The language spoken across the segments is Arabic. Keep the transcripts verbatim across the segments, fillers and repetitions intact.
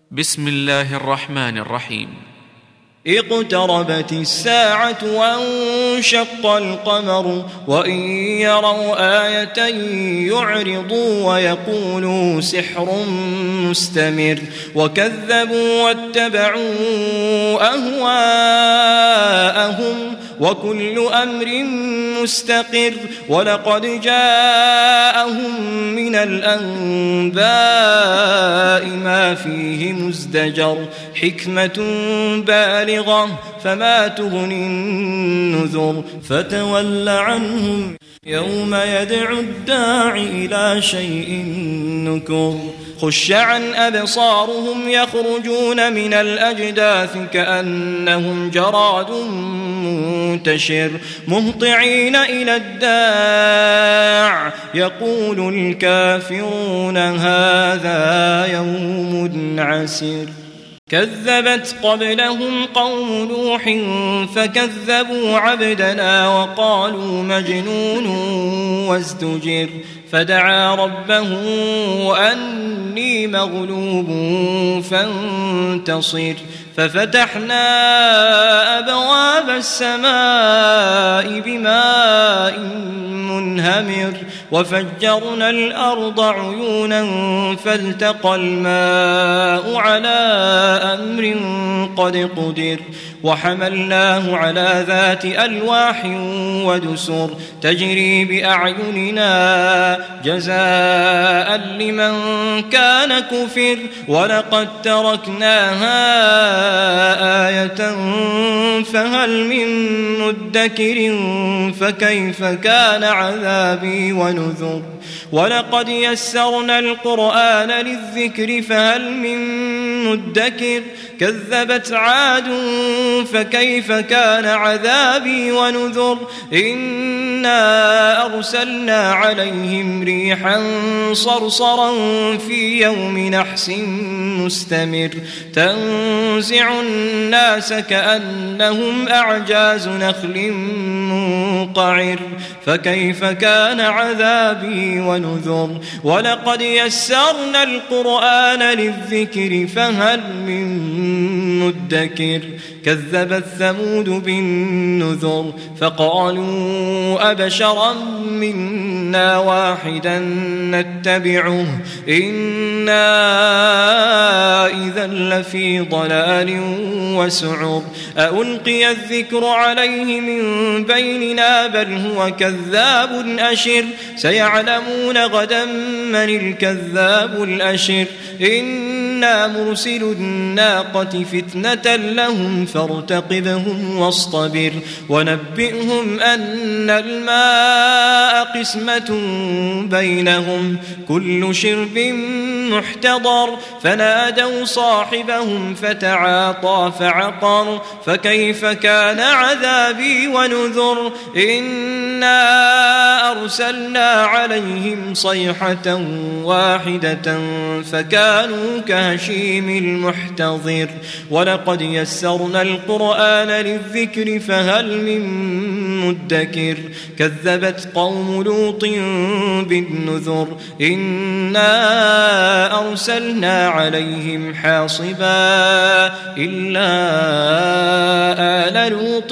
بسم الله الرحمن الرحيم. اقتربت الساعة وانشق القمر وإن يروا آية يعرضوا ويقولوا سحر مستمر وكذبوا واتبعوا أهواءهم وكل أمر مستقر ولقد جاءهم من الأنباء ما فيه مزدجر حكمة بالغة فما تغني النذر فتول عنهم يوم يدعو الداعي إلى شيء نكر خش عن أبصارهم يخرجون من الأجداث كأنهم جراد منتشر مهطعين إلى الداع يقول الكافرون هذا يوم عسر كذبت قبلهم قوم نوح فكذبوا عبدنا وقالوا مجنون وازدجر فدعا ربه أني مغلوب فانتصر ففتحنا أبواب السماء بماء منهمر وفجرنا الأرض عيونا فالتقى الماء على أمر قد قدر وحملناه على ذات ألواح ودسر تجري بأعيننا جزاء لمن كان كفر ولقد تركناها آية فهل من مدكر فكيف كان عذابي ونذر ولقد يسرنا القرآن للذكر فهل من مدكر كذبت عاد فكيف كان عذابي ونذر إنا أرسلنا عليهم ريحا صرصرا في يوم نحس مستمر تنزع الناس كأنهم أعجاز نخل منقعر فكيف كان عذابي ونذر ولقد يسرنا القرآن للذكر فهل من مدكر كذبت ثمود بالنذر فقالوا أبشرا منا واحدا نتبعه إنا إذا لفي ضلال وسعر ألقي الذكر عليه من بيننا بل هو كذاب أشر سيعلمون غدا من الكذاب الأشر إنا مرسل الناقة فتنة لهم فارتقبهم واصطبر ونبئهم أن الماء قسمة بينهم كل شرب محتضر فنادوا صاحبهم فتعاطى فعقر فكيف كان عذابي ونذر إنا أرسلنا عليهم صيحة واحدة فكانوا كهشيم المحتضر ولقد يسرنا القرآن للذكر فهل من مدكر كذبت قوم لوط بالنذر إنا أرسلنا عليهم حاصبا إلا آل لوط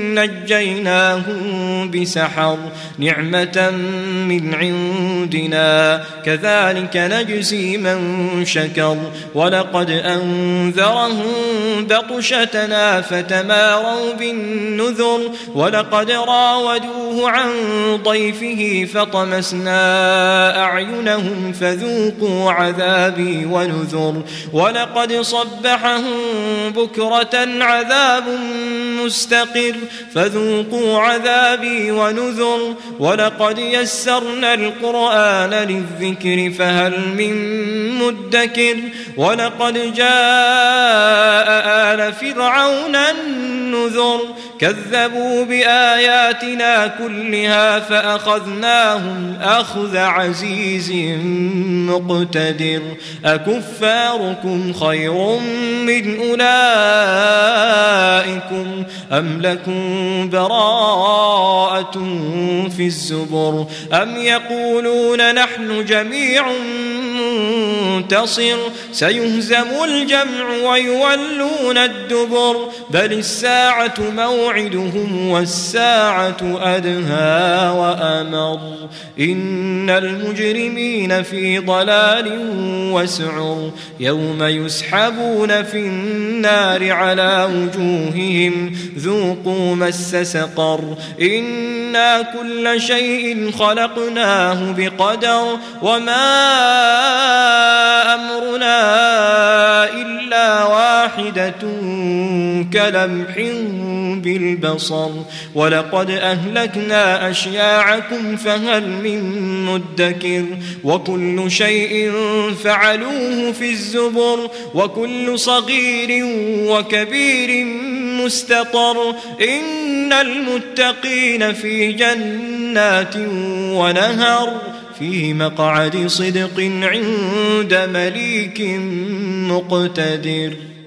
نجيناهم بسحر نعمة من عندنا كذلك نجزي من شكر ولقد أنذرهم بطشتنا فتماروا بالنذر ولقد راودوه عن ضيفه فطمسنا أعينهم فذوقوا عذابي ونذر ولقد صبحهم بكرة عذاب مستقر فذوقوا عذابي ونذر ولقد يسرنا القرآن للذكر فهل من مدكر ولقد جاء آل فرعون النذر كذبوا بآياتنا كلها فأخذناهم أخذ عزيز مقتدر أكفاركم خير من أولئكم أم لكم براءة في الزبر أم يقولون نحن جميع منتصر سيهزم الجمع ويولون الدبر بل الساعة موعدهم والساعة أدهى وأمر إن المجرمين في ضلال وسعر يوم يسحبون في النار على وجوههم ذوقوا مس سقر إنا كل شيء خلقناه بقدر وما أمرنا إلا واحدة كلمح بالبصر ولقد أهلكنا أشياعكم فهل من مدكر وكل شيء فعلوه في الزبر وكل صغير وكبير مستطر إن المتقين في جنات ونهر في مقعد صدق عند مليك مقتدر.